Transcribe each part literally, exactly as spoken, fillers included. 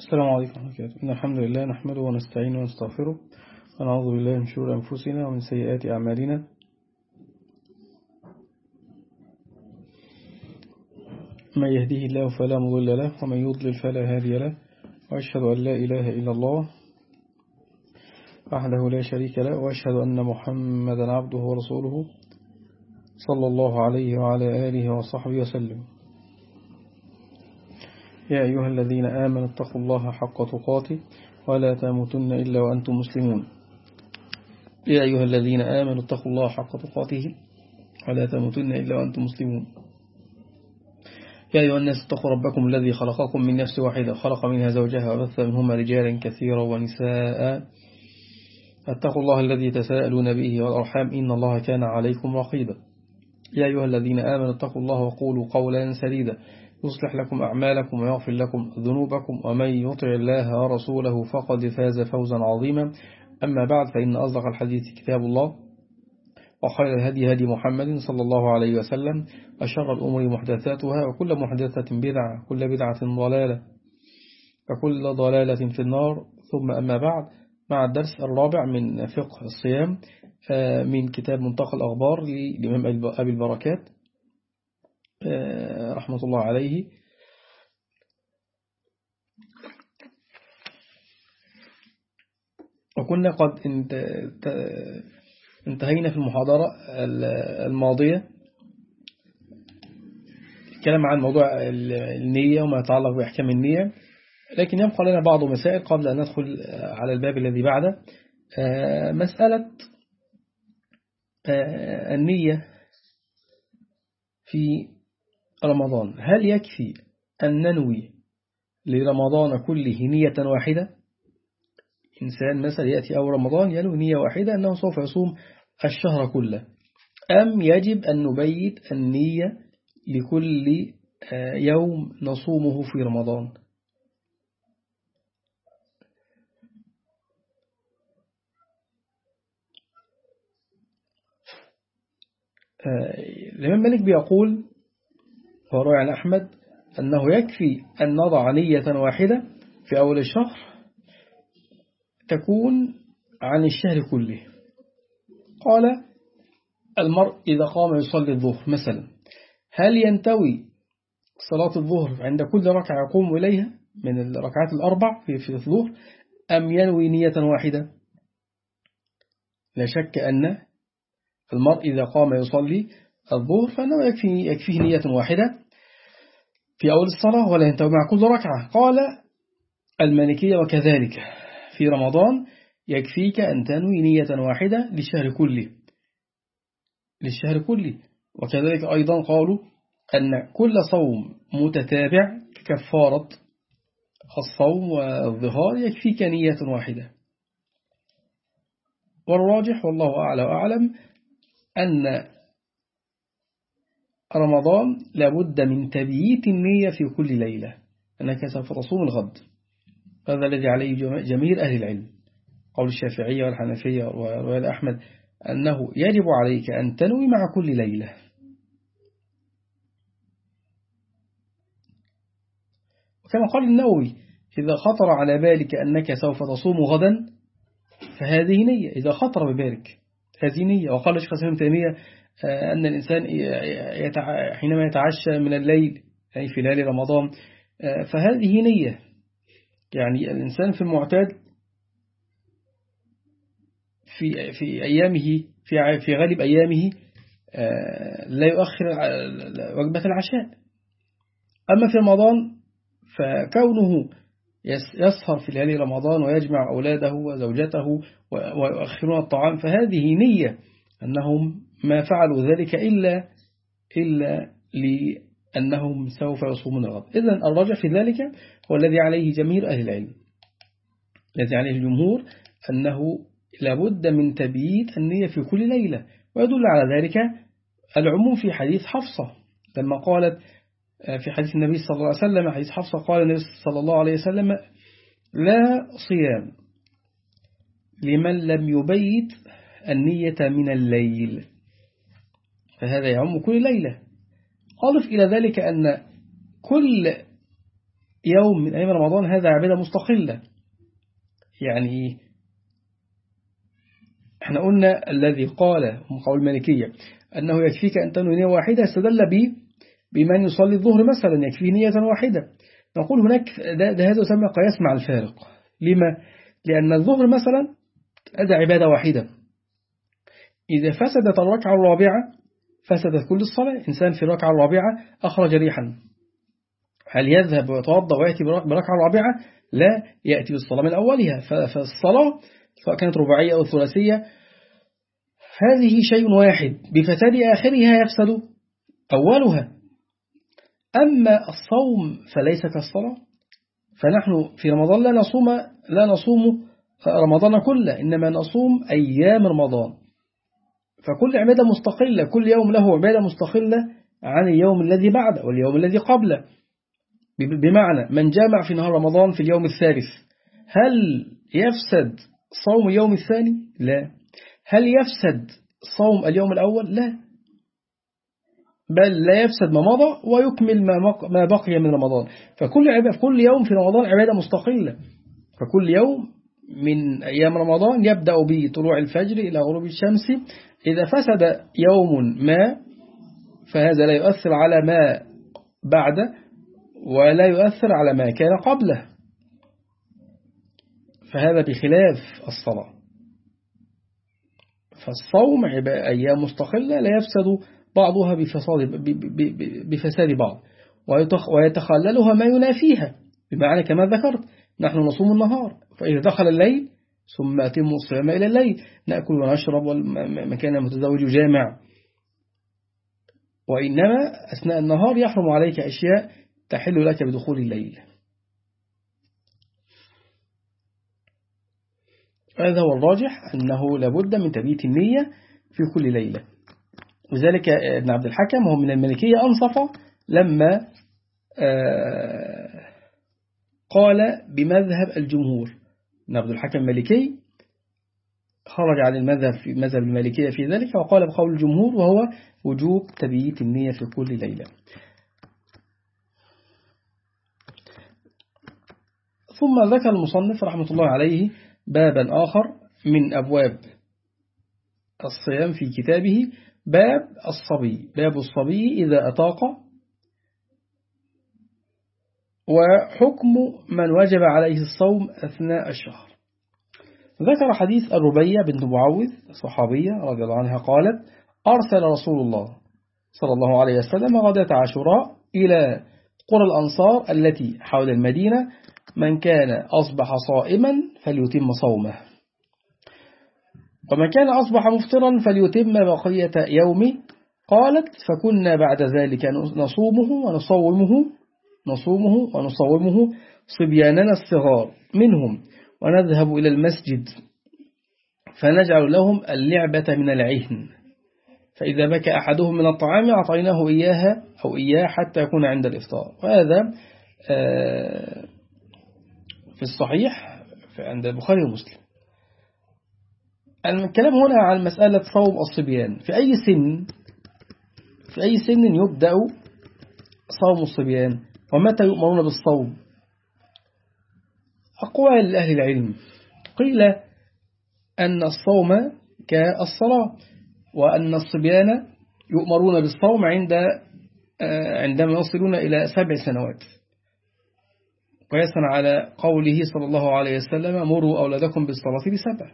السلام عليكم ورحمة الله وبركاته. إن الحمد لله نحمده ونستعينه ونستغفره ونعوذ بالله من شرور أنفسنا ومن سيئات أعمالنا. من يهده الله فلا مضل له ومن يضلل فلا هادي له، وأشهد أن لا إله إلا الله وحده لا شريك له، وأشهد أن محمدا عبده ورسوله صلى الله عليه وعلى آله وصحبه وسلم. يا أيها الذين آمنوا اتقوا الله حق تقاته ولا تموتن إلا وأنتم مسلمون. يا أيها الذين آمنوا اتقوا الله حق تقاته ولا تموتن إلا وأنتم مسلمون. يا أيها الناس اتقوا ربكم الذي خلقكم من نفس واحدة خلق منها زوجها وبث منهما رجالا كثيرا ونساء. اتقوا الله الذي تساءلون به والأرحام إن الله كان عليكم رقيبا. يا أيها الذين آمنوا اتقوا الله وقولوا قولا سديدا يصلح لكم أعمالكم ويغفر لكم ذنوبكم، ومن يطع الله ورسوله فقد فاز فوزا عظيما. أما بعد، فإن أصدق الحديث كتاب الله، وخير الهدي هدي محمد صلى الله عليه وسلم، وشر الأمور محدثاتها، وكل محدثة بدعة، كل بدعة ضلالة، وكل ضلالة في النار. ثم أما بعد، مع الدرس الرابع من فقه الصيام من كتاب منتقى الأخبار للإمام أبي البركات رحمة الله عليه. وكنا قد انتهينا في المحاضرة الماضية الكلام عن موضوع النية وما يتعلق بأحكام النية، لكن يبقى لنا بعض مسائل قبل أن ندخل على الباب الذي بعده. مسألة النية في رمضان، هل يكفي أن ننوي لرمضان كله نية واحدة؟ إنسان مثلا يأتي أول رمضان ينوي نية واحدة أنه سوف يصوم الشهر كله، أم يجب أن نبيت النية لكل يوم نصومه في رمضان؟ الإمام مالك بيقول وروي عن أحمد أنه يكفي أن نضع نية واحدة في أول الشهر تكون عن الشهر كله. قال المرء إذا قام يصلي الظهر مثلا، هل ينتوي صلاة الظهر عند كل ركعة يقوم إليها من الركعات الأربع في الظهر، أم ينوي نية واحدة؟ لا شك أن المرء إذا قام يصلي الظهر فإنه يكفي يكفيه نية واحدة في أول الصلاة ولا ينتوي مع كل ركعة. قال المالكية وكذلك في رمضان يكفيك أن تنوي نية واحدة للشهر كله للشهر كله وكذلك أيضا قالوا أن كل صوم متتابع كفارة الصوم والظهار يكفيك نية واحدة. والراجح والله أعلى وأعلم أن رمضان لابد من تبييت النية في كل ليلة، أنك سوف تصوم الغد. هذا الذي عليه جميع أهل العلم، قول الشافعية والحنفية ورواية أحمد أنه يجب عليك أن تنوي مع كل ليلة. وكما قال النووي إذا خطر على بالك أنك سوف تصوم غدا فهذه نية، إذا خطر ببالك هذه نية. وقال الشيخ الإسلام ابن تيمية أن الإنسان حينما يتعشى من الليل يعني في ليالي رمضان فهذه نية. يعني الإنسان في المعتاد في في أيامه في في غالب أيامه لا يؤخر وجبة العشاء، أما في رمضان فكونه يسهر في ليالي رمضان ويجمع أولاده وزوجته ويؤخرون الطعام فهذه نية أنهم ما فعلوا ذلك إلا إلا لأنهم سوف يصومون الغد. إذن الراجح في ذلك هو الذي عليه جميع أهل العلم، الذي عليه الجمهور أنه لابد من تبييت النية في كل ليلة. ويدل على ذلك العموم في حديث حفصة لما قالت في حديث النبي صلى الله عليه وسلم، حديث حفصة قال النبي صلى الله عليه وسلم لا صيام لمن لم يبيت النية من الليل، فهذا يعم كل ليلة. أضف إلى ذلك أن كل يوم من أيام رمضان هذا عبادة مستقلة. يعني إيه؟ احنا قلنا الذي قال هم قول المالكية أنه يكفيك أن تنوي نية واحدة استدل به بمن يصلي الظهر مثلا يكفيه نية واحدة. نقول هناك ده, ده هذا يسمى قياس مع الفارق. لما؟ لأن الظهر مثلا هذا عبادة واحدة، إذا فسدت الركعة الرابعة فسدت كل الصلاة. إنسان في الركعة الرابعة أخرج ريحا، هل يذهب ويتوضأ ويأتي بالركعة الرابعة؟ لا، يأتي بالصلاة من أولها. فالصلاة سواء كانت رباعية أو ثلاثية هذه شيء واحد، بفساد آخرها يفسد أولها. أما الصوم فليس كالصلاة، فنحن في رمضان لا نصوم لا نصوم رمضان كله، إنما نصوم أيام رمضان. فكل عبادة مستقلة، كل يوم له عبادة مستقلة عن اليوم الذي بعده واليوم الذي قبله. بمعنى من جامع في نهار رمضان في اليوم الثالث هل يفسد صوم اليوم الثاني؟ لا. هل يفسد صوم اليوم الأول؟ لا، بل لا يفسد ما مضى ويكمل ما بقي من رمضان. فكل عبادة، كل يوم في رمضان عبادة مستقلة. فكل يوم من أيام رمضان يبدأ بطلوع الفجر إلى غروب الشمس. إذا فسد يوم ما فهذا لا يؤثر على ما بعده ولا يؤثر على ما كان قبله، فهذا بخلاف الصلاة. فالصوم أيام مستقلة لا يفسد بعضها بفساد, بفساد بعض، ويتخللها ما ينافيها. بمعنى كما ذكرت نحن نصوم النهار، فإذا دخل الليل ثم أتم الصيام إلى الليل، نأكل ونشرب ومكان متزوج جامع. وإنما أثناء النهار يحرم عليك أشياء تحل لك بدخول الليل. هذا هو الراجح، أنه لابد من تبييت النية في كل ليلة. وذلك ابن عبد الحكم وهو من المالكية أنصف لما قال بمذهب الجمهور. ابن عبد الحكم المالكي خرج عن المذهب في مذهب المالكية في ذلك وقال بقول الجمهور، وهو وجوب تبييت النية في كل ليلة. ثم ذكر المصنف رحمة الله عليه بابا آخر من أبواب الصيام في كتابه، باب الصبي، باب الصبي إذا أطاق، وحكم من وجب عليه الصوم أثناء الشهر. ذكر حديث الربيع بنت معوذ صحابية رضي الله عنها قالت: أرسل رسول الله صلى الله عليه وسلم غداة عاشوراء إلى قرى الأنصار التي حول المدينة من كان أصبح صائما فليتم صومه، ومن كان أصبح مفطرا فليتم بقية يومه. قالت: فكنا بعد ذلك نصومه ونصومه نصومه ونصومه صبياننا الصغار منهم، ونذهب إلى المسجد فنجعل لهم اللعبة من العهن، فإذا بكى أحدهم من الطعام أعطيناه إياها أو إياه حتى يكون عند الإفطار. وهذا في الصحيح عند البخاري ومسلم. الكلام هنا عن مسألة صوم الصبيان، في أي سن في أي سن يبدأ صوم الصبيان، ومتى يؤمرون بالصوم؟ أقوال أهل العلم. قيل أن الصوم كالصلاة، وأن الصبيان يؤمرون بالصوم عند عندما يصلون إلى سبع سنوات، قياسا على قوله صلى الله عليه وسلم: مروا أولادكم بالصلاة بسبع.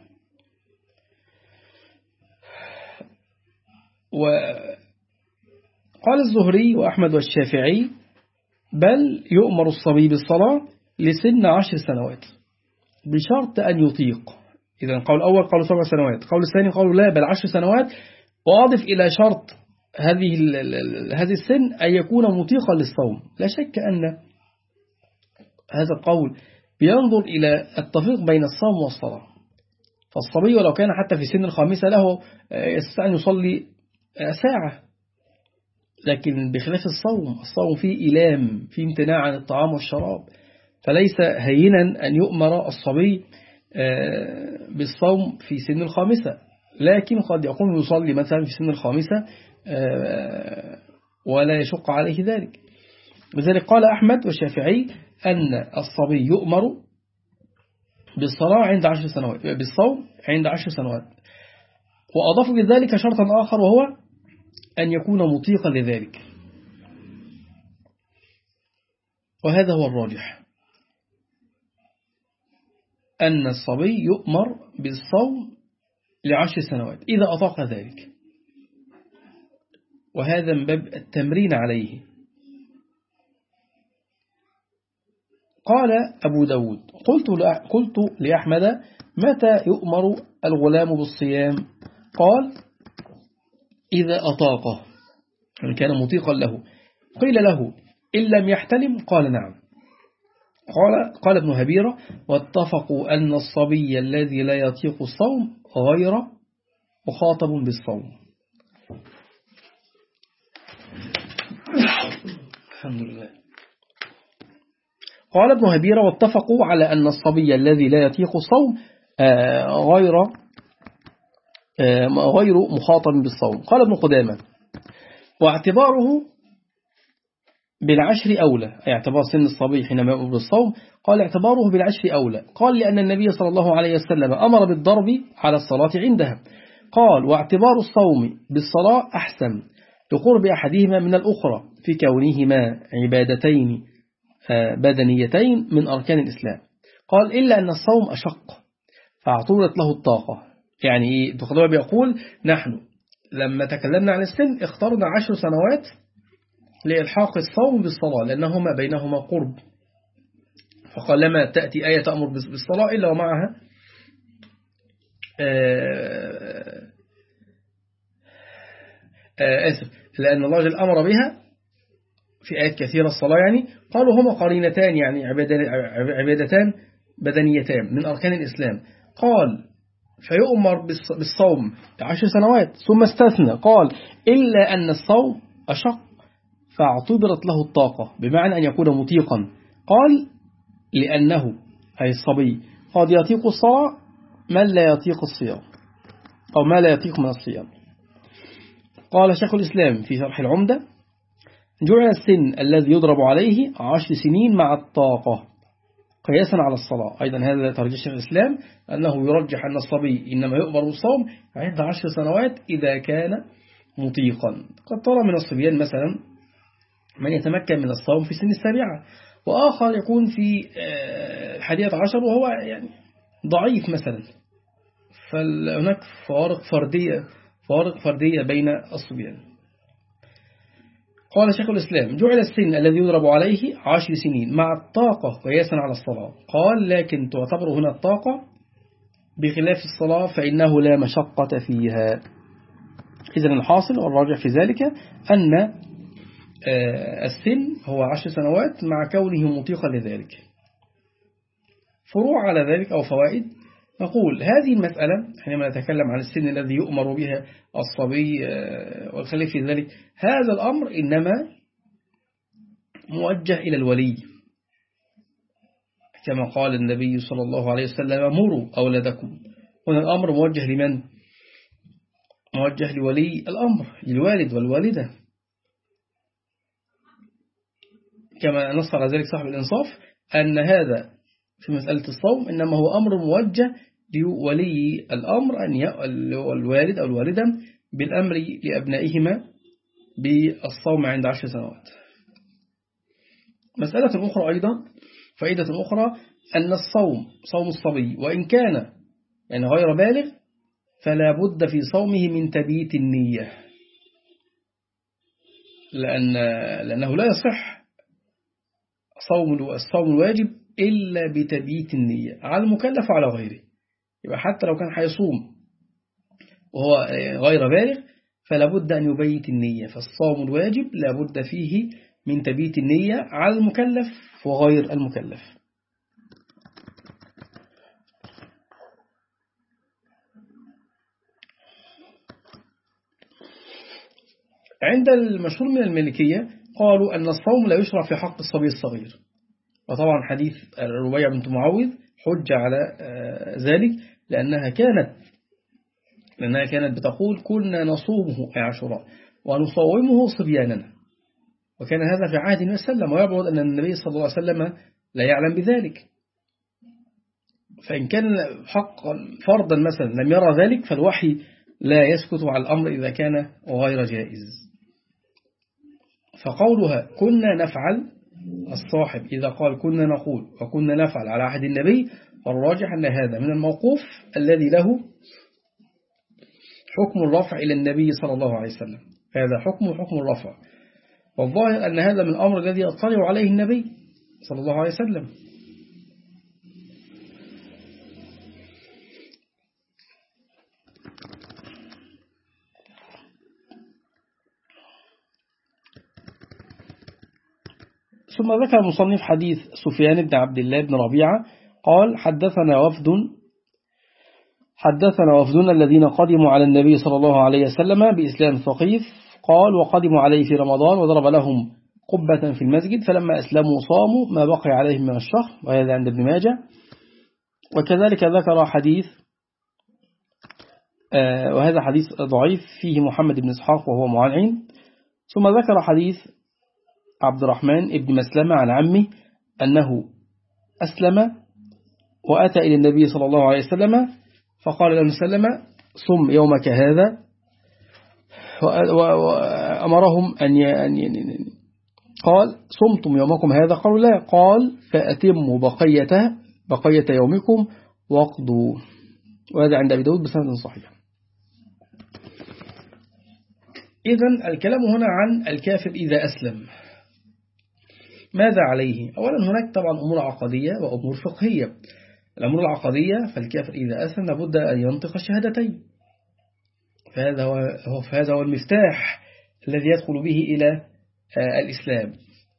وقال الزهري وأحمد والشافعي: بل يؤمر الصبي بالصلاة لسن عشر سنوات بشرط أن يطيق. إذن قول الأول قالوا سبع سنوات، قول الثاني قالوا لا بل عشر سنوات، وأضف إلى شرط هذه هذه السن أن يكون مطيقا للصوم. لا شك أن هذا القول بينظر إلى التفريق بين الصوم والصلاة. فالصبي ولو كان حتى في سن الخامسة له يستطيع أن يصلي ساعة، لكن بخلاف الصوم، الصوم فيه إيلام، فيه امتناع عن الطعام والشراب، فليس هينا أن يؤمر الصبي بالصوم في سن الخامسة، لكن قد يقوم يصلي مثلا في سن الخامسة ولا يشق عليه ذلك. لذلك قال أحمد والشافعي أن الصبي يؤمر بالصلاة عند عشر سنوات، بالصوم عند عشر سنوات، وأضافوا بذلك شرطا آخر وهو أن يكون مطيقا لذلك، وهذا هو الراجح، أن الصبي يؤمر بالصوم لعشر سنوات إذا أطاق ذلك، وهذا من باب التمرين عليه. قال أبو داود قلت قلت لأحمد متى يؤمر الغلام بالصيام؟ قال إذا أطاقه، يعني كان مطيقا له. قيل له إن لم يحتلم؟ قال نعم. قال قال ابن هبيرة واتفقوا أن الصبي الذي لا يطيق الصوم غير مخاطب بالصوم. الحمد لله. قال ابن هبيرة واتفقوا على أن الصبي الذي لا يطيق الصوم غير غير مخاطب بالصوم. قال ابن قدامة واعتباره بالعشر أولى، أي اعتبار سن الصبي حينما يؤمر بالصوم، قال اعتباره بالعشر أولى. قال لأن النبي صلى الله عليه وسلم أمر بالضرب على الصلاة عندها. قال واعتبار الصوم بالصلاة أحسن لقرب أحدهما من الأخرى في كونهما عبادتين بدنيتين من أركان الإسلام. قال إلا أن الصوم أشق فاعتبرت له الطاقة. يعني إيه؟ دكتور بيقول نحن لما تكلمنا عن السن اخترنا عشر سنوات لإلحاق الصوم بالصلاة لأنهما بينهما قرب، فقال لما تأتي آية تأمر بالصلاة إلا ومعها آه آه آسف لأن الله جل أمر بها في آيات كثيرة الصلاة، يعني قالوا هما قرينتان، يعني عبادتان بدنيتان من أركان الإسلام. قال فيؤمر بالصوم عشر سنوات، ثم استثنى قال إلا أن الصوم أشق فاعتبرت له الطاقة، بمعنى أن يكون مطيقا. قال لأنه أي الصبي قد يطيق الصلاة من لا يطيق الصيام أو ما لا يطيق من الصيام. قال شيخ الإسلام في شرح العمدة جعل السن الذي يضرب عليه عشر سنين مع الطاقة قياسا على الصلاة. أيضا هذا ترجيح شيخ الإسلام أنه يرجح أن الصبي إنما يؤمر بالصوم عند عشر سنوات إذا كان مطيقا. قد ترى من الصبيان مثلا من يتمكن من الصوم في سن السابعة، وآخر يكون في الحادية عشر وهو يعني ضعيف مثلا، فهناك فوارق فردية فوارق فردية بين الصبيان. قال شيخ الإسلام جعل السن الذي يضرب عليه عشر سنين مع الطاقة قياسا على الصلاة. قال لكن تعتبر هنا الطاقة بخلاف الصلاة فإنه لا مشقة فيها. إذن الحاصل والراجع في ذلك أن السن هو عشر سنوات مع كونه مطيقا لذلك. فروع على ذلك أو فوائد، نقول هذه المسألة حينما نتكلم عن السن الذي يؤمر بها الصبي والخليفة في ذلك، هذا الأمر إنما موجه إلى الولي، كما قال النبي صلى الله عليه وسلم مروا أولادكم. هنا الأمر موجه لمن؟ موجه لولي الأمر، للوالد والوالدة، كما نص على ذلك صاحب الإنصاف أن هذا في مسألة الصوم إنما هو أمر موجه لولي الأمر أن الوالد أو الوالدة بالأمر لأبنائهما بالصوم عند عشر سنوات. مسألة أخرى أيضا، فائدة أخرى، أن الصوم صوم الصبي وإن كان يعني غير بالغ فلا بد في صومه من تبييت النية، لأن لأنه لا يصح صوم الصوم الواجب إلا بتبييت النية على المكلف وعلى غيره. يبقى حتى لو كان هيصوم وهو غير بالغ فلا بد أن يبيت النية، فالصوم الواجب لا بد فيه من تبييت النية على المكلف وغير المكلف. عند المشهور من المالكية قالوا أن الصوم لا يشرع في حق الصبي الصغير، وطبعا حديث ربيع بنت معوذ حجة على ذلك، لأنها كانت لأنها كانت بتقول كنا نصومه أي عاشوراء ونصومه صبياننا، وكان هذا في عهد النبي صلى الله عليه وسلم، ويبعد أن النبي صلى الله عليه وسلم لا يعلم بذلك. فإن كان حقا فرضا مثلا لم يرى ذلك، فالوحي لا يسكت على الأمر إذا كان غير جائز. فقولها كنا نفعل، الصاحب إذا قال كنا نقول وكنا نفعل على عهد النبي، والراجح أن هذا من الموقوف الذي له حكم الرفع إلى النبي صلى الله عليه وسلم، هذا حكم حكم الرفع. والظاهر أن هذا من الأمر الذي يطلع عليه النبي صلى الله عليه وسلم. ثم ذكر المصنف حديث سفيان بن عبد الله بن ربيعة قال حدثنا وفد حدثنا وفدنا الذين قدموا على النبي صلى الله عليه وسلم بإسلام ثقيف، قال وقدموا عليه في رمضان وضرب لهم قبة في المسجد، فلما أسلموا صاموا ما بقي عليهم من الشهر، وهذا عند ابن ماجه. وكذلك ذكر حديث آه وهذا حديث ضعيف فيه محمد بن إسحاق وهو معنعن. ثم ذكر حديث عبد الرحمن ابن مسلمة عن عمه أنه أسلم وأتى إلى النبي صلى الله عليه وسلم فقال له سلم صم يومك هذا، وأمرهم أن ي... قال صمتم يومكم هذا؟ قالوا لا. قال فأتموا بقية بقية يومكم واقضوا، وهذا عند أبي داود بسند صحيح. إذن الكلام هنا عن الكافر إذا أسلم ماذا عليه؟ أولا هناك طبعا أمور عقدية وأمور فقهية. الأمور العقدية فالكافر إذا أسلم لابد أن ينطق الشهادتين، فهذا هو فهذا هو المفتاح الذي يدخل به إلى الإسلام.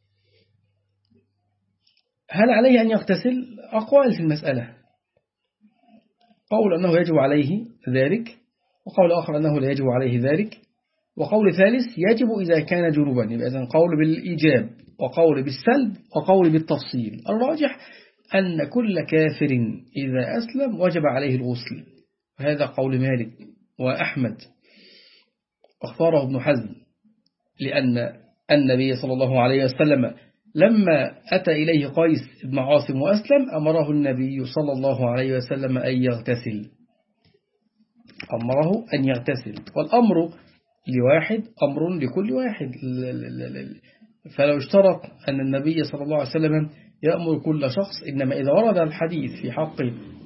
هل عليه أن يغتسل؟ أقوال في المسألة، قول أنه يجب عليه ذلك، وقول آخر أنه لا يجب عليه ذلك، وقول ثالث يجب إذا كان جنوبا. يبقى إذن قول بالإيجاب وقول بالسلب وقول بالتفصيل. الراجح أن كل كافر إذا أسلم وجب عليه الغسل، وهذا قول مالك وأحمد، واختاره ابن حزم، لأن النبي صلى الله عليه وسلم لما أتى إليه قيس بن عاصم وأسلم أمره النبي صلى الله عليه وسلم أن يغتسل، أمره أن يغتسل، والأمر لواحد أمر لكل واحد. فلو اشترط أن النبي صلى الله عليه وسلم يأمر كل شخص، إنما إذا ورد الحديث في حق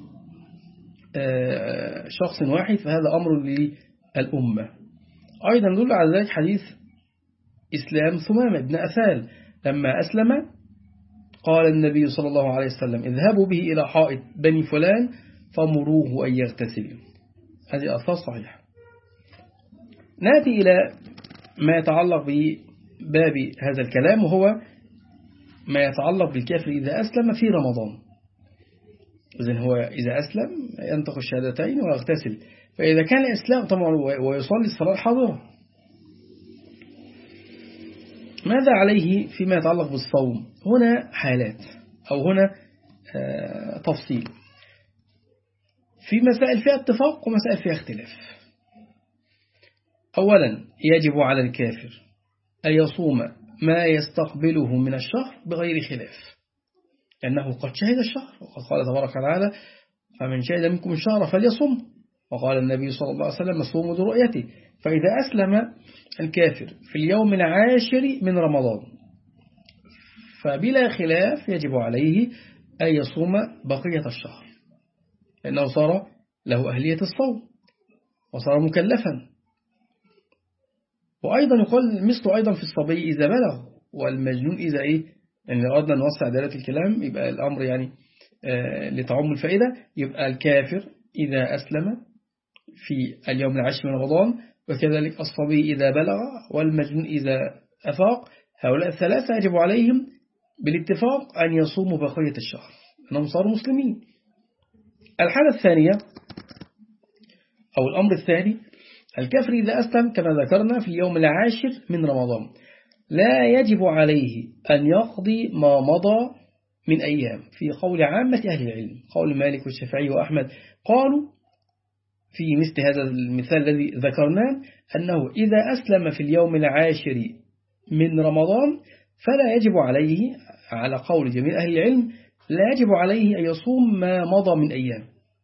شخص واحد فهذا أمر للأمة. أيضا دل على ذلك حديث إسلام ثمامة بن أثال، لما أسلم قال النبي صلى الله عليه وسلم اذهبوا به إلى حائط بني فلان فمروه أن يغتسل. هذه أثار صحيحة. نأتي إلى ما يتعلق بباب هذا الكلام، وهو ما يتعلق بالكافر إذا أسلم في رمضان. إذن هو إذا أسلم ينطق الشهادتين ويغتسل، فإذا كان إسلام طبعا ويصلي الصلاة الحاضرة، ماذا عليه فيما يتعلق بالصوم؟ هنا حالات أو هنا تفصيل، في مسائل فيها اتفاق ومسائل فيها اختلاف. أولا يجب على الكافر أن يصوم ما يستقبله من الشهر بغير خلاف، لأنه قد شهد الشهر، وقد قال تبارك وتعالى فمن شهد منكم الشهر فليصم، وقال النبي صلى الله عليه وسلم صوموا لرؤيته. فإذا أسلم الكافر في اليوم العاشر من رمضان فبلا خلاف يجب عليه أن يصوم بقية الشهر، لأنه صار له أهلية الصوم وصار مكلفا. وأيضا يقال مثل أيضا في الصبي إذا بلغ، والمجنون إذا إيه، يعني لو أردنا نوسع دائرة الكلام يبقى الأمر يعني آه لتعم الفائدة. يبقى الكافر إذا أسلم في اليوم العاشر من رمضان، وكذلك الصبي إذا بلغ، والمجنون إذا أفاق، هؤلاء الثلاثة يجب عليهم بالاتفاق أن يصوموا بقية الشهر، أنهم صاروا مسلمين. الحالة الثانية أو الأمر الثاني، الكافر إذا أسلم كما ذكرنا في اليوم العاشر من رمضان لا يجب عليه أن يقضي ما مضى من أيام، في قول عامة أهل العلم، قول مالك والشافعي وأحمد، قالوا في مثل هذا المثال الذي ذكرناه أنه إذا أسلم في اليوم العاشر من رمضان فلا يجب عليه على قول جميع أهل العلم لا يجب عليه أن يصوم ما مضى من أيام.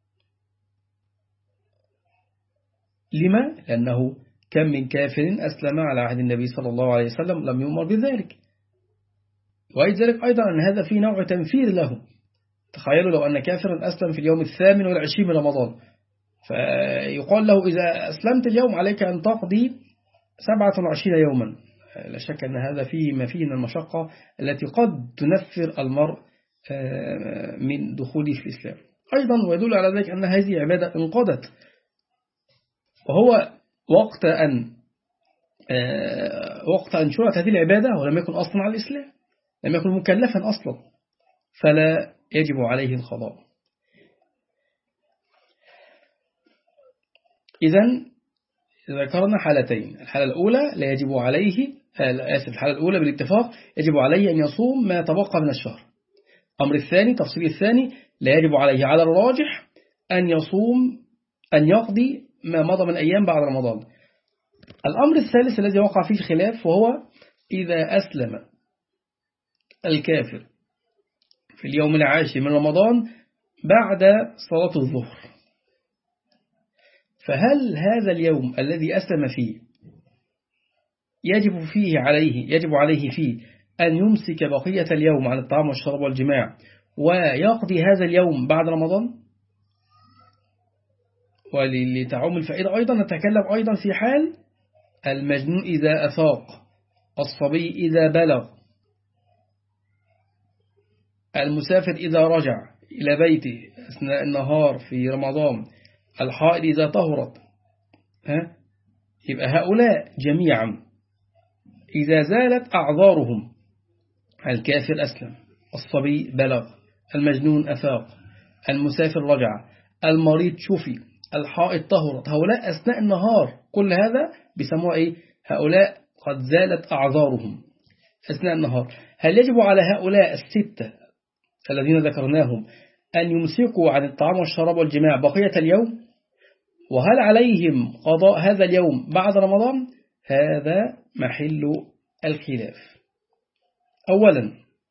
لما؟ لأنه كم من كافر أسلم على عهد النبي صلى الله عليه وسلم لم يؤمر بذلك. وذلك أيضا أن هذا في نوع تنفير له. تخيلوا لو أن كافرا أسلم في اليوم الثامن والعشرين من رمضان، فيقال له إذا أسلمت اليوم عليك أن تقضي سبعة وعشرين يوما. لا شك أن هذا فيه ما فيه من المشقة التي قد تنفر المرء من دخوله في الإسلام. أيضا ويدل على ذلك أن هذه عبادة انقضت، وهو وقت أن وقت أن شرعت هذه العبادة ولم يكن أصلا على الإسلام، لم يكن مكلفا أصلا، فلا يجب عليه القضاء. إذن ذكرنا حالتين. الحالة الأولى لا يجب عليه آسف الحالة الأولى بالاتفاق يجب عليه أن يصوم ما تبقى من الشهر. أمر الثاني تفصيل الثاني لا يجب عليه على الراجح أن يصوم أن يقضي ما مضى من أيام بعد رمضان. الأمر الثالث الذي وقع فيه خلاف وهو إذا أسلم الكافر في اليوم العاشر من رمضان بعد صلاة الظهر، فهل هذا اليوم الذي أسلم فيه يجب فيه عليه يجب عليه فيه أن يمسك بقية اليوم عن الطعام والشراب والجماع ويقضي هذا اليوم بعد رمضان؟ ولتعم الفائدة أيضا نتكلم أيضا في حال المجنون إذا أفاق، الصبي إذا بلغ، المسافر إذا رجع إلى بيته أثناء النهار في رمضان، الحائض إذا طهرت. ها؟ يبقى هؤلاء جميعا إذا زالت أعذارهم، الكافر أسلم، الصبي بلغ، المجنون أفاق، المسافر رجع، المريض شفي، الحائض طهرت، هؤلاء أثناء النهار كل هذا بيسموها إيه؟ هؤلاء قد زالت أعذارهم أثناء النهار. هل يجب على هؤلاء الستة الذين ذكرناهم أن يمسكوا عن الطعام والشراب والجماع بقية اليوم؟ وهل عليهم قضاء هذا اليوم بعد رمضان؟ هذا محل الخلاف. أولا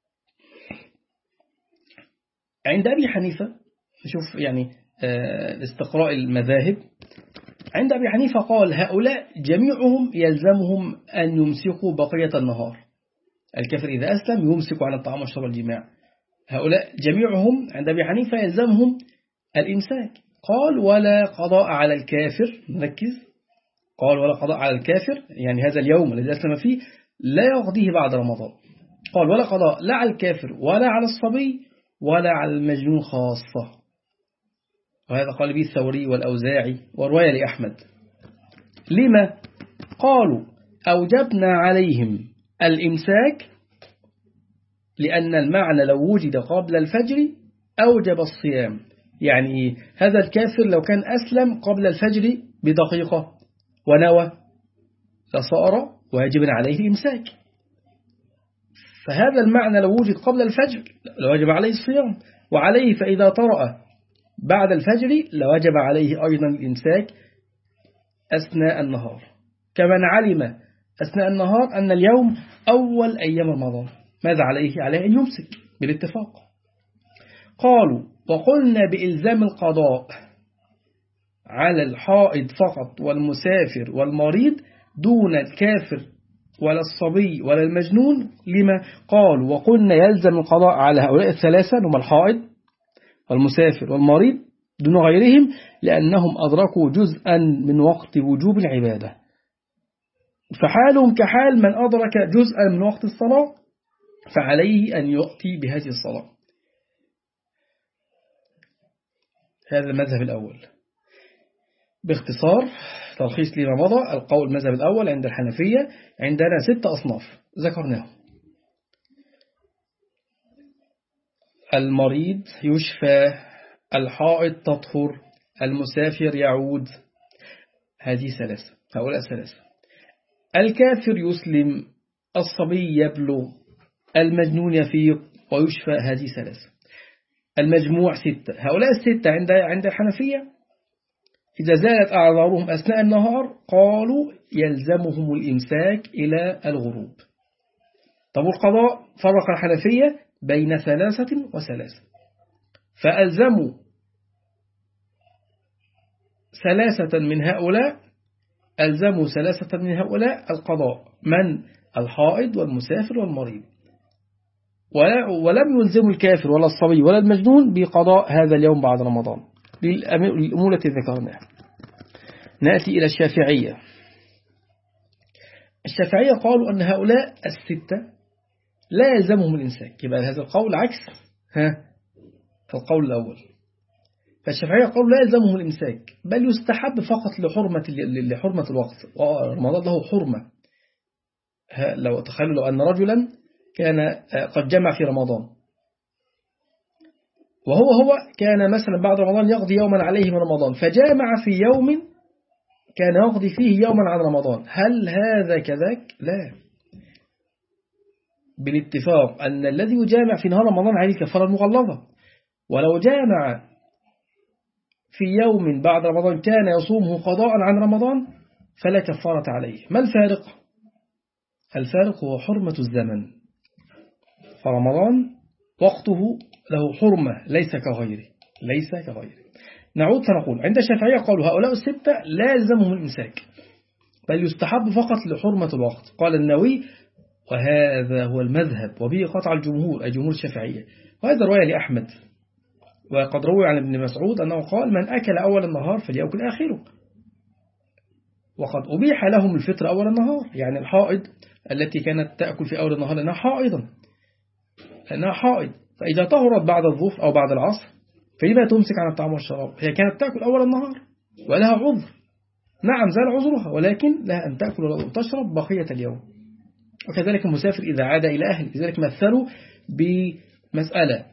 عند أبي حنيفة نشوف يعني استقراء المذاهب. عند أبي حنيفة قال هؤلاء جميعهم يلزمهم أن يمسكوا بقية النهار. الكافر إذا أسلم يمسك عن الطعام والشراب والجماع. هؤلاء جميعهم عند أبي حنيفة يلزمهم الإمساك. قال ولا قضاء على الكافر، نركز، قال ولا قضاء على الكافر يعني هذا اليوم الذي أسلم فيه لا يقضيه بعد رمضان. قال ولا قضاء لا على الكافر ولا على الصبي ولا على المجنون خاصة. وهذا قال به الثوري والأوزاعي ورواية لأحمد. لما؟ قالوا أوجبنا عليهم الإمساك لأن المعنى لو وجد قبل الفجر أوجب الصيام. يعني هذا الكافر لو كان أسلم قبل الفجر بدقيقة ونوى فصار واجبا عليه الإمساك، فهذا المعنى لو وجد قبل الفجر لوجب عليه الصيام، وعليه فإذا طرأ بعد الفجر لوجب عليه أيضا الإمساك أثناء النهار، كمن علم أثناء النهار أن اليوم أول أيام رمضان ماذا عليه؟ عليه أن يمسك بالاتفاق. قالوا وقلنا بإلزام القضاء على الحائض فقط والمسافر والمريض دون الكافر ولا الصبي ولا المجنون. لما؟ قالوا وقلنا يلزم القضاء على هؤلاء الثلاثة هم الحائض والمسافر والمريض دون غيرهم لأنهم أدركوا جزءا من وقت وجوب العبادة، فحالهم كحال من أدرك جزءا من وقت الصلاة فعليه أن يؤتي بهذه الصلاة. هذا المذهب الأول. باختصار تلخيص لما مضى، القول المذهب الأول عند الحنفية عندنا ست أصناف ذكرناهم: المريض يشفى، الحائض تطهر، المسافر يعود، هذه ثلاثة، هؤلاء ثلاثة. الكافر يسلم، الصبي يبلغ، المجنون يفيق ويشفى، هذه ثلاثة. المجموع ستة. هؤلاء الستة عند عند الحنفية إذا زالت أعذارهم أثناء النهار قالوا يلزمهم الإمساك إلى الغروب. طب القضاء فرق الحنفية بين ثلاثة وثلاثة، فألزموا ثلاثة من هؤلاء ألزموا ثلاثة من هؤلاء القضاء، من الحائض والمسافر والمريض، ولم يلزموا الكافر ولا الصبي ولا المجنون بقضاء هذا اليوم بعد رمضان للأمور التي ذكرناها. نأتي إلى الشافعية. الشافعية قالوا أن هؤلاء الستة لا يلزمهم الإمساك، يبقى هذا القول عكس ها القول الأول. فالشافعية قالوا لا يلزمهم الإمساك، بل يستحب فقط لحرمة لحرمة الوقت، رمضان له حرمة. لو تخيلوا لو أن رجلا كان قد جمع في رمضان، وهو هو كان مثلا بعد رمضان يقضي يوما عليه من رمضان، فجامع في يوم كان يقضي فيه يوما عن رمضان، هل هذا كذاك؟ لا، بالاتفاق أن الذي يجامع في نهار رمضان عليه الكفارة المغلظة، ولو جامع في يوم بعد رمضان كان يصومه قضاء عن رمضان فلا كفارة عليه. ما الفارق؟ الفارق هو حرمة الزمن، فرمضان وقته له حرمة ليس كغيره ليس كغيره. نعود فنقول عند الشافعية قالوا هؤلاء الستة لا يلزمهم الإمساك، بل يستحب فقط لحرمة الوقت. قال النووي وهذا هو المذهب وبه قطع الجمهور أي جمهور الشافعية، وهذا رواية لأحمد. وقد روي عن ابن مسعود أنه قال من أكل أول النهار فليأكل آخره، وقد أبيح لهم الفطر أول النهار، يعني الحائض التي كانت تأكل في أول النهار لأنها حائضا لأنها حائض، فإذا طهرت بعد الظهر أو بعد العصر فلما تمسك عن الطعام والشراب؟ هي كانت تأكل أول النهار ولها عذر، نعم زال عذرها، ولكن لها أن تأكل وتشرب بقية اليوم. وكذلك المسافر إذا عاد إلى أهله. لذلك مثلوا بمسألة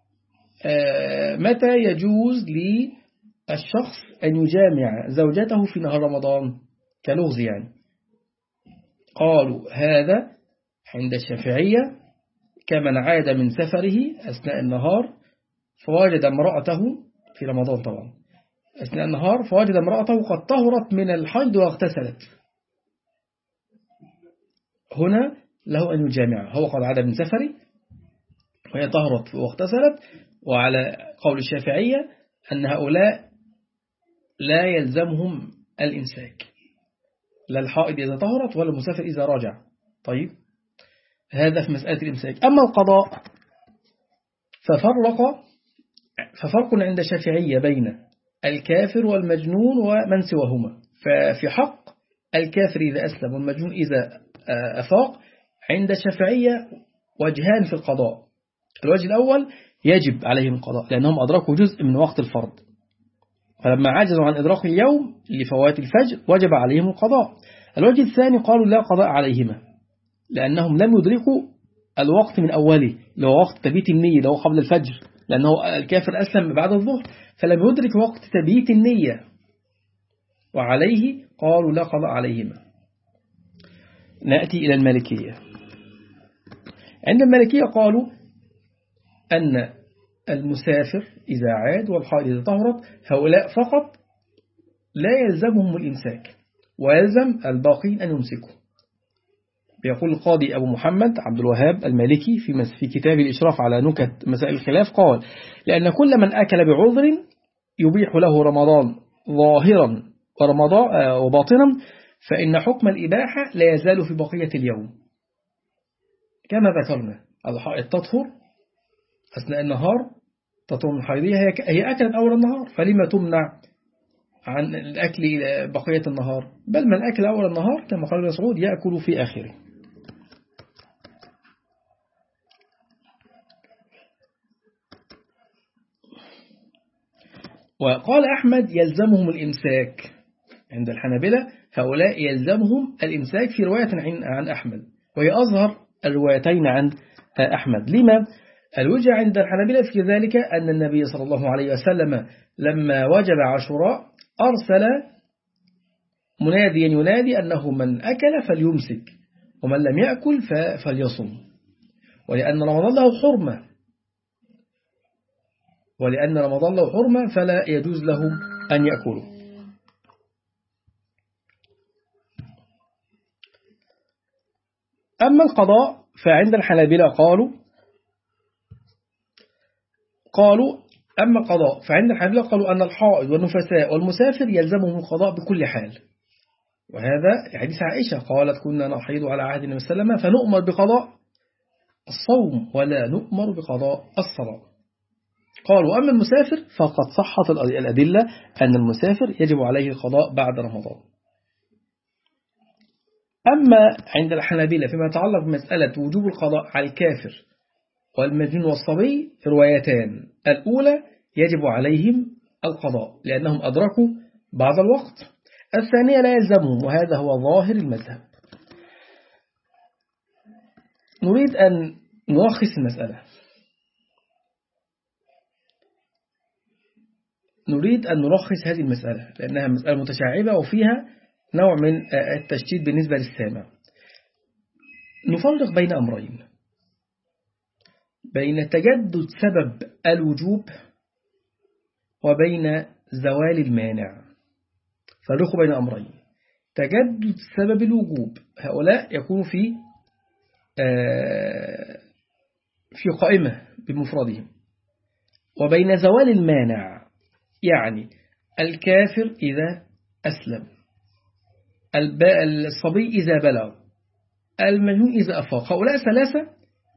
متى يجوز للشخص أن يجامع زوجته في نهار رمضان كلغز يعني. قالوا هذا عند الشافعية كمن عاد من سفره أثناء النهار فوجد امرأته في رمضان طبعا أثناء النهار فوجد امرأته قد طهرت من الحيض واغتسلت، هنا له أن يجامع، هو قد عاد من سفره وهي طهرت واغتسلت. وعلى قول الشافعية أن هؤلاء لا يلزمهم الإمساك، لا الحائض إذا طهرت ولا المسافر إذا رجع. طيب هذا في مسألة الإمساك. أما القضاء ففرق ففرق عند الشافعية بين الكافر والمجنون ومن سواهما. ففي حق الكافر إذا أسلم والمجنون إذا أفاق عند الشافعية وجهان في القضاء. الوجه الأول يجب عليهم القضاء لأنهم أدركوا جزء من وقت الفرض، فلما عجزوا عن إدراك اليوم لفوات الفجر وجب عليهم القضاء. الوجه الثاني قالوا لا قضاء عليهما لأنهم لم يدركوا الوقت من أوله، لو وقت تبيت النية لو قبل الفجر، لأنه الكافر أسلم بعد الظهر فلم يدرك وقت تبيت النية، وعليه قالوا لا قضاء عليهما. نأتي إلى المالكية. عند المالكية قالوا أن المسافر إذا عاد والحائض إذا طهرت هؤلاء فقط لا يلزمهم الإمساك، ويلزم الباقين أن يمسكوا. بيقول القاضي أبو محمد عبد الوهاب المالكي في في كتاب الإشراف على نكت مسائل الخلاف قال لأن كل من أكل بعذر يبيح له رمضان ظاهرا ورمضان وباطنا فإن حكم الإباحة لا يزال في بقية اليوم. كما ذكرنا الحائض تطهر أثناء النهار تطهر من حيضها، هي أكلت أول النهار فلما تمنع عن الأكل بقية النهار؟ بل من أكل أول النهار كما قال ابن مسعود يأكل في آخره. وقال أحمد يلزمهم الإمساك. عند الحنابلة هؤلاء يلزمهم الإمساك في رواية عن أحمد، وهي أظهر الروايتين عند أحمد. لما؟ الوجه عند الحنابلة في ذلك أن النبي صلى الله عليه وسلم لما وجب عاشوراء أرسل مناديا ينادي أنه من أكل فليمسك ومن لم يأكل فليصم، ولأن رمضان له حرمة ولأن رمضان له حرمة فلا يجوز لهم أن يأكلوا. أما القضاء فعند الحنابلة قالوا قالوا أما قضاء، فعند الحنابلة قالوا أن الحائض والنفساء والمسافر يلزمهم القضاء بكل حال. وهذا حديث عائشة قالت كنا نحيض على عهد النبي صلى الله عليه وسلم فنؤمر بقضاء الصوم ولا نؤمر بقضاء الصلاة. قالوا أما المسافر فقد صحت الأدلة أن المسافر يجب عليه القضاء بعد رمضان. أما عند الحنابلة فيما يتعلق بمسألة وجوب القضاء على الكافر والمجنون والصبي روايتان، الأولى يجب عليهم القضاء لأنهم أدركوا بعض الوقت، الثانية لا يلزمهم، وهذا هو ظاهر المذهب. نريد أن نلخص المسألة نريد أن نلخص هذه المسألة لأنها مسألة متشعبة وفيها نوع من التشتيت بالنسبة للسامع. نفرق بين أمرين، بين تجدد سبب الوجوب وبين زوال المانع. فرق بين أمرين، تجدد سبب الوجوب هؤلاء يكون في في قائمة بمفردهم، وبين زوال المانع يعني الكافر إذا أسلم، الصبي إذا بلغ، المجنون إذا أفاق. هؤلاء ثلاثة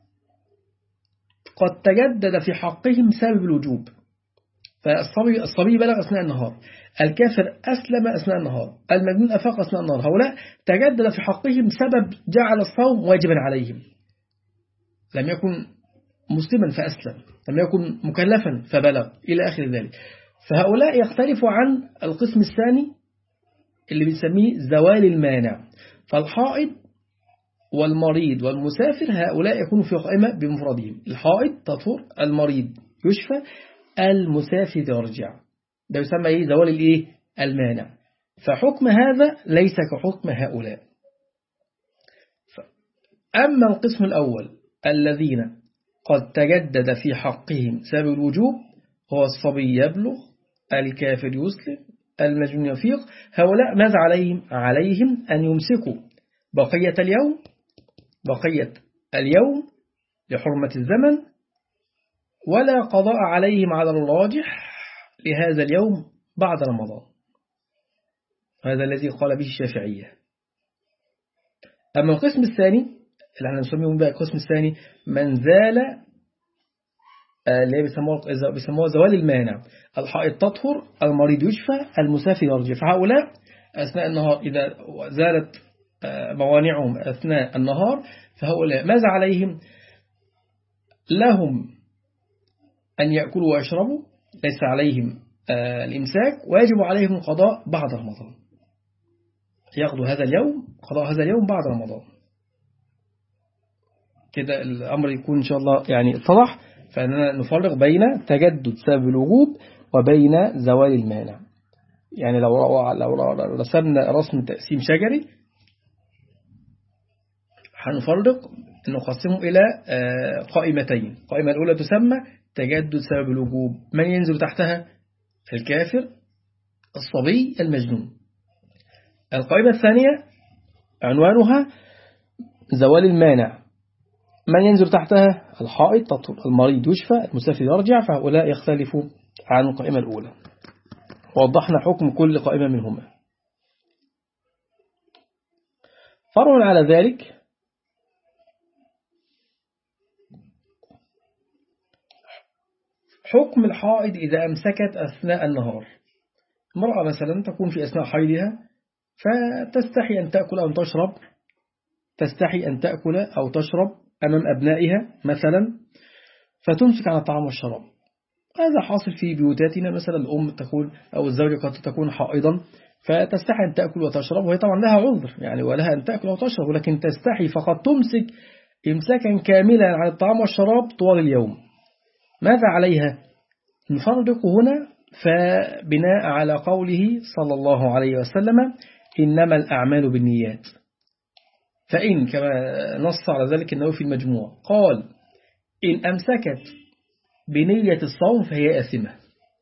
قد تجدد في حقهم سبب الوجوب، فالصبي الصبي بلغ أثناء النهار، الكافر أسلم أثناء النهار، المجنون أفاق أثناء النهار. هؤلاء تجدد في حقهم سبب جعل الصوم واجبا عليهم، لم يكن مسلما فأسلم، لم يكن مكلفا فبلغ إلى آخر ذلك. فهؤلاء يختلف عن القسم الثاني اللي بنسميه زوال المانع، فالحائض والمريض والمسافر هؤلاء يكونوا في قائمة بمفردهم، الحائض تطهر، المريض يشفى، المسافر يرجع. ده يسمى إيه؟ زوال الإيه؟ المانع. فحكم هذا ليس كحكم هؤلاء. أما القسم الأول الذين قد تجدد في حقهم سبب الوجوب، هو الصبي يبلغ، الكافر يسلم، المجنون يفيق، هؤلاء ماذا عليهم؟ عليهم أن يمسكوا بقية اليوم بقية اليوم لحرمة الزمن، ولا قضاء عليهم على الراجح لهذا اليوم بعد رمضان. هذا الذي قال به الشافعية. أما القسم الثاني اللي احنا نسميه بقى القسم الثاني من زال اللي بيسموه زوال المانع، الحائض تطهر، المريض يشفى، المسافر يرجع. فهؤلاء أثناء النهار إذا زالت موانعهم أثناء النهار فهؤلاء ماذا عليهم؟ لهم أن يأكلوا ويشربوا، ليس عليهم الإمساك، ويجب عليهم القضاء بعد رمضان، يأخذوا هذا اليوم قضاء هذا اليوم بعد رمضان. كده الأمر يكون إن شاء الله يعني اتضح. فأننا نفرق بين تجدد سبب الوجوب وبين زوال المانع. يعني لو لو رسمنا رسم تقسيم شجري هنفرق نقسمه إلى قائمتين. القائمة الأولى تسمى تجدد سبب الوجوب، من ينزل تحتها؟ الكافر، الصبي، المجنون. القائمة الثانية عنوانها زوال المانع، من ينزل تحتها؟ الحائض تطهر، المريض يشفى، المسافر يرجع. فهؤلاء يختلفوا عن القائمة الأولى. ووضحنا حكم كل قائمة منهما. فرع على ذلك حكم الحائض إذا أمسكت أثناء النهار. امرأة مثلا تكون في أثناء حيضها فتستحي أن تأكل أو تشرب، تستحي أن تأكل أو تشرب أمام أبنائها مثلا، فتمسك عن الطعام والشراب. هذا حاصل في بيوتاتنا، مثلا الأم تكون أو الزوجة قد تكون حائضا فتستحي أن تأكل وتشرب، وهي طبعا لها عذر يعني ولها أن تأكل وتشرب، ولكن تستحي فقد تمسك إمساكا كاملا عن الطعام والشراب طوال اليوم. ماذا عليها؟ نفرق هنا فبناء على قوله صلى الله عليه وسلم إنما الأعمال بالنيات. فإن كما نص على ذلك النووي في المجموع قال إن أمسكت بنية الصوم فهي آثمة،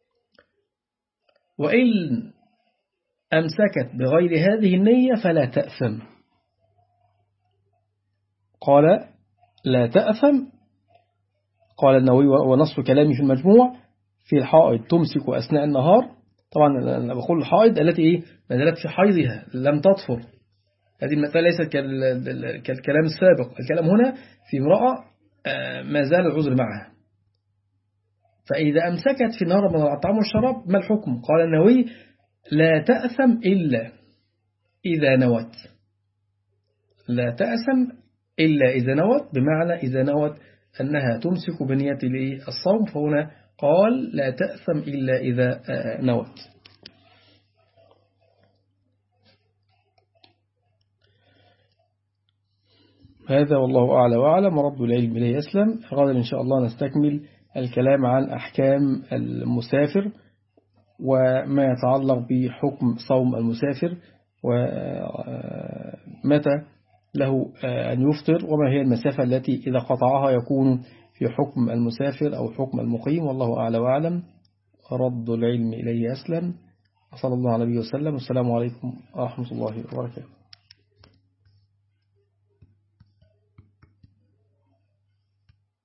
وإن أمسكت بغير هذه النية فلا تأثم. قال لا تأثم. قال النووي ونص كلامي في المجموع: في الحائض تمسك أثناء النهار. طبعا أنا بقول الحائض التي إيه ما زالت في حيضها لم تطهر. هذه المسألة ليست كالكلام السابق. الكلام هنا في امرأة ما زال العذر معها. فإذا أمسكت في النهار من الطعام والشراب ما الحكم؟ قال النووي: لا تأثم إلا إذا نوت. لا تأثم إلا إذا نوت، بمعنى إذا نوت أنها تمسك بنية الصوم، فهنا قال لا تأثم إلا إذا نوت. هذا والله أعلى وأعلم، ورب العلم إليه يسلم. غدا إن شاء الله نستكمل الكلام عن أحكام المسافر وما يتعلق بحكم صوم المسافر، ومتى له أن يفطر، وما هي المسافة التي إذا قطعها يكون في حكم المسافر أو حكم المقيم. والله أعلى وأعلم، رب العلم إليه يسلم. صلى الله عليه وسلم. والسلام عليكم ورحمة الله وبركاته.